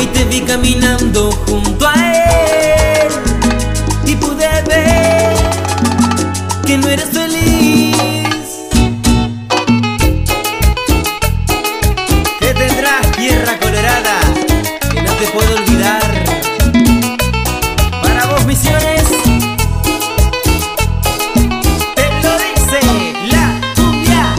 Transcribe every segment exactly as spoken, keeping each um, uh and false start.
te vi caminando junto a él y pude ver que no eres feliz, que tendrás tierra colorada que no te puedo olvidar. Para vos, Misiones, te lo dice la cumbia.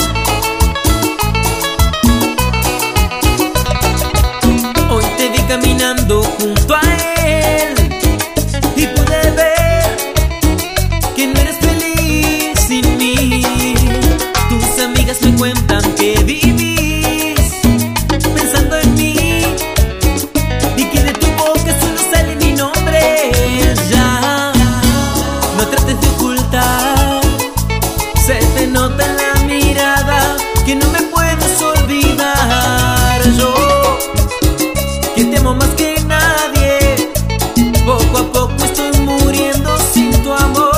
Hoy te vi caminando junto a él y pude ver que no eres feliz sin mí. Tus amigas me cuentan que vivís pensando en mí y que de tu boca solo sale mi nombre. Ya no trates de ocultar, se te nota en la mirada que no me puedes olvidar. Yo, que te amo más que nadie, poco a poco estoy muriendo sin tu amor.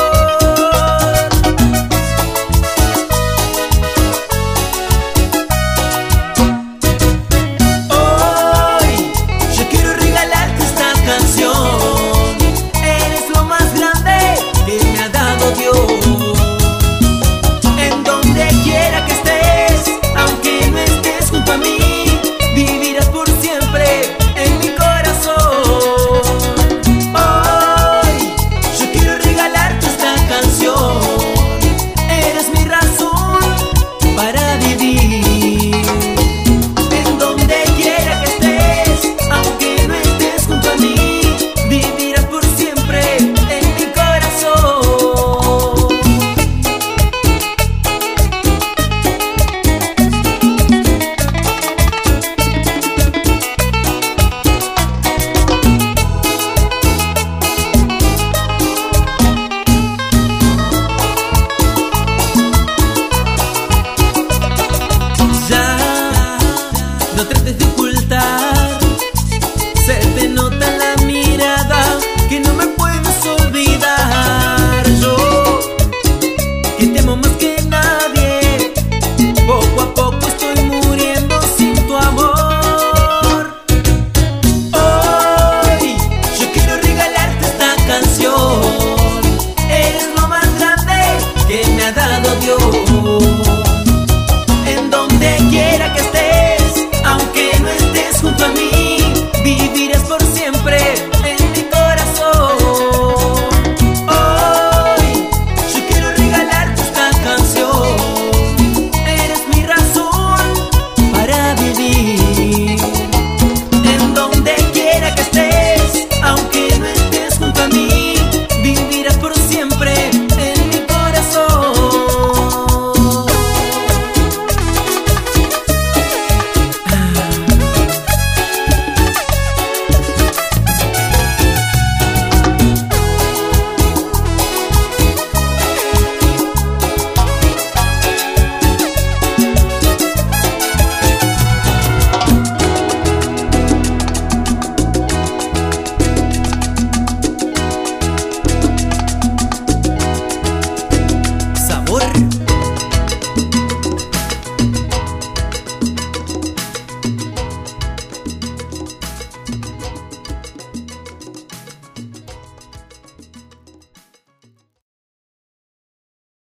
Hoy yo quiero regalarte esta canción. Eres lo más grande que me ha dado Dios. En donde quiera que estés, aunque no estés junto a mí, vivirás por siempre en mi corazón. Hoy yo quiero regalarte esta canción. Eres mi razón para vivir. En donde quiera que estés, aunque no estés junto a mí, vivirás por siempre en mi corazón. Ya no trates de ocultar, se te nota en la mirada que no me puedes olvidar. Yo, que te amo más que nadie, poco a poco estoy muriendo sin tu amor. Hoy yo quiero regalarte esta canción. Eres lo más grande que me ha dado Dios. En donde quiera que estés, aunque no estés junto a mí, vivirás por siempre en mi corazón. Hoy yo quiero regalarte esta canción. Eres mi razón para vivir. En donde quiera que estés, aunque no estés junto a mí, vivirás por siempre en mi corazón. Sabor.